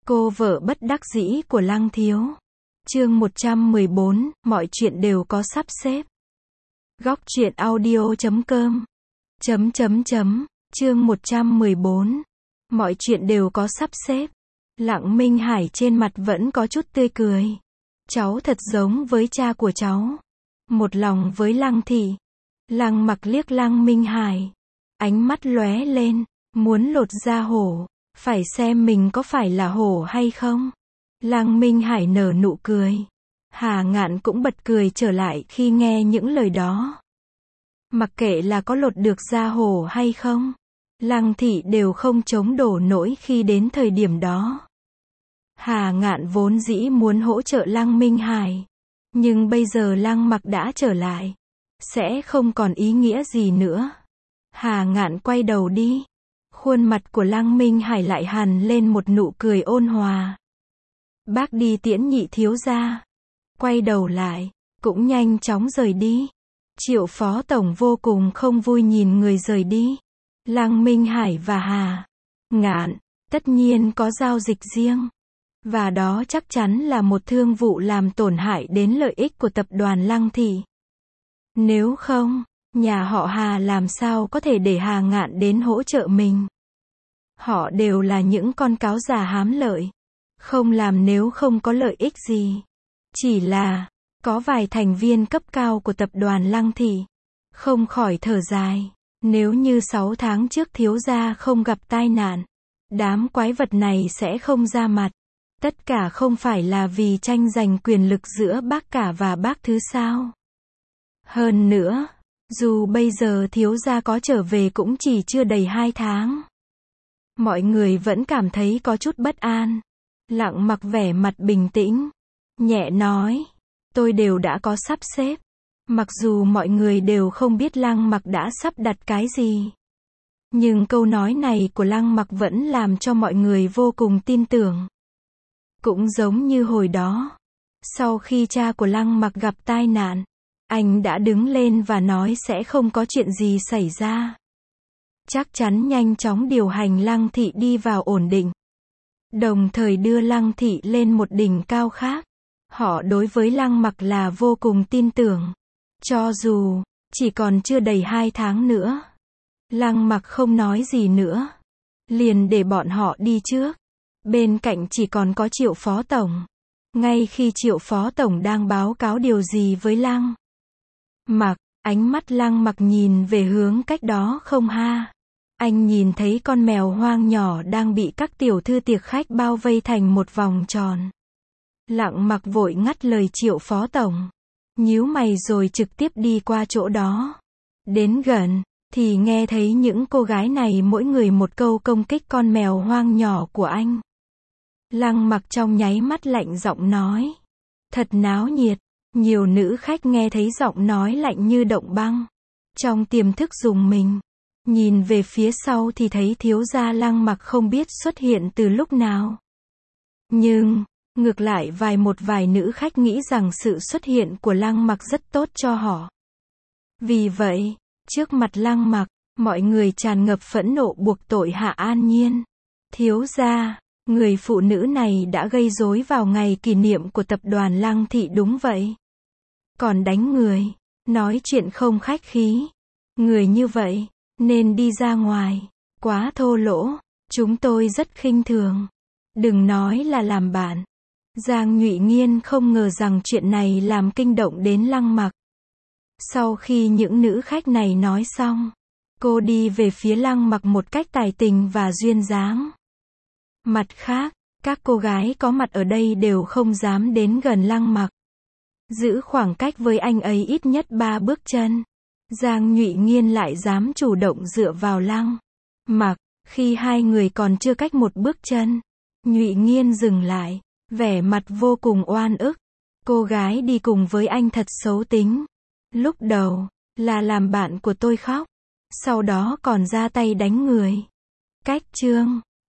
Cô vợ bất đắc dĩ của Lăng Thiếu. Chương 114, mọi chuyện đều có sắp xếp. Góc truyện audio.com. Chương 114. Mọi chuyện đều có sắp xếp. Lặng Minh Hải trên mặt vẫn có chút tươi cười. Cháu thật giống với cha của cháu. Một lòng với Lăng Thị. Lăng Mặc liếc Lăng Minh Hải. Ánh mắt lóe lên, muốn lột da hổ. Phải xem mình có phải là hổ hay không. Lăng Minh Hải nở nụ cười. Hà Ngạn cũng bật cười trở lại khi nghe những lời đó. Mặc kệ là có lột được da hổ hay không, Lăng Thị đều không chống đổ nổi khi đến thời điểm đó. Hà Ngạn vốn dĩ muốn hỗ trợ Lăng Minh Hải, nhưng bây giờ Lăng Mặc đã trở lại, sẽ không còn ý nghĩa gì nữa. Hà Ngạn quay đầu đi. Khuôn mặt của Lăng Minh Hải lại hằn lên một nụ cười ôn hòa. Bác đi tiễn Nhị thiếu gia. Quay đầu lại, cũng nhanh chóng rời đi. Triệu phó tổng vô cùng không vui nhìn người rời đi. Lăng Minh Hải và Hà Ngạn, tất nhiên có giao dịch riêng. Và đó chắc chắn là một thương vụ làm tổn hại đến lợi ích của tập đoàn Lăng Thị. Nếu không, nhà họ Hà làm sao có thể để Hà Ngạn đến hỗ trợ mình. Họ đều là những con cáo già hám lợi. Không làm nếu không có lợi ích gì. Chỉ là, có vài thành viên cấp cao của tập đoàn Lăng Thị. Không khỏi thở dài. Nếu như 6 tháng trước thiếu gia không gặp tai nạn, đám quái vật này sẽ không ra mặt. Tất cả không phải là vì tranh giành quyền lực giữa bác cả và bác thứ sao. Hơn nữa, dù bây giờ thiếu gia có trở về cũng chỉ chưa đầy 2 tháng. Mọi người vẫn cảm thấy có chút bất an. Lặng Mặc vẻ mặt bình tĩnh, nhẹ nói, tôi đều đã có sắp xếp. Mặc dù mọi người đều không biết Lăng Mặc đã sắp đặt cái gì. Nhưng câu nói này của Lăng Mặc vẫn làm cho mọi người vô cùng tin tưởng. Cũng giống như hồi đó, sau khi cha của Lăng Mặc gặp tai nạn, anh đã đứng lên và nói sẽ không có chuyện gì xảy ra. Chắc chắn nhanh chóng điều hành Lăng Thị đi vào ổn định. Đồng thời đưa Lăng Thị lên một đỉnh cao khác. Họ đối với Lăng Mặc là vô cùng tin tưởng. Cho dù, chỉ còn chưa đầy 2 tháng nữa. Lăng Mặc không nói gì nữa. Liền để bọn họ đi trước. Bên cạnh chỉ còn có Triệu phó tổng. Ngay khi Triệu phó tổng đang báo cáo điều gì với Lăng Mặc, ánh mắt Lăng Mặc nhìn về hướng cách đó không ha. Anh nhìn thấy con mèo hoang nhỏ đang bị các tiểu thư tiệc khách bao vây thành một vòng tròn. Lặng Mặc vội ngắt lời Triệu phó tổng. Nhíu mày rồi trực tiếp đi qua chỗ đó. Đến gần, thì nghe thấy những cô gái này mỗi người một câu công kích con mèo hoang nhỏ của anh. Lăng Mặc trong nháy mắt lạnh giọng nói. Thật náo nhiệt. Nhiều nữ khách nghe thấy giọng nói lạnh như động băng. Trong tiềm thức rùng mình. Nhìn về phía sau thì thấy thiếu gia Lăng Mặc không biết xuất hiện từ lúc nào. Nhưng, ngược lại vài nữ khách nghĩ rằng sự xuất hiện của Lăng Mặc rất tốt cho họ. Vì vậy, trước mặt Lăng Mặc, mọi người tràn ngập phẫn nộ buộc tội Hạ An Nhiên. Thiếu gia, người phụ nữ này đã gây rối vào ngày kỷ niệm của tập đoàn Lăng Thị đúng vậy. Còn đánh người, nói chuyện không khách khí. Người như vậy, nên đi ra ngoài. Quá thô lỗ, chúng tôi rất khinh thường. Đừng nói là làm bạn. Giang Nhụy Nghiên không ngờ rằng chuyện này làm kinh động đến Lăng Mặc. Sau khi những nữ khách này nói xong, cô đi về phía Lăng Mặc một cách tài tình và duyên dáng. Mặt khác, các cô gái có mặt ở đây đều không dám đến gần Lăng Mặc. Giữ khoảng cách với anh ấy ít nhất 3 bước chân. Giang Nhụy Nghiên lại dám chủ động dựa vào Lăng Mặc. Khi hai người còn chưa cách một bước chân, Nhụy Nghiên dừng lại, vẻ mặt vô cùng oan ức. Cô gái đi cùng với anh thật xấu tính. Lúc đầu, là làm bạn của tôi khóc. Sau đó còn ra tay đánh người. Cách chương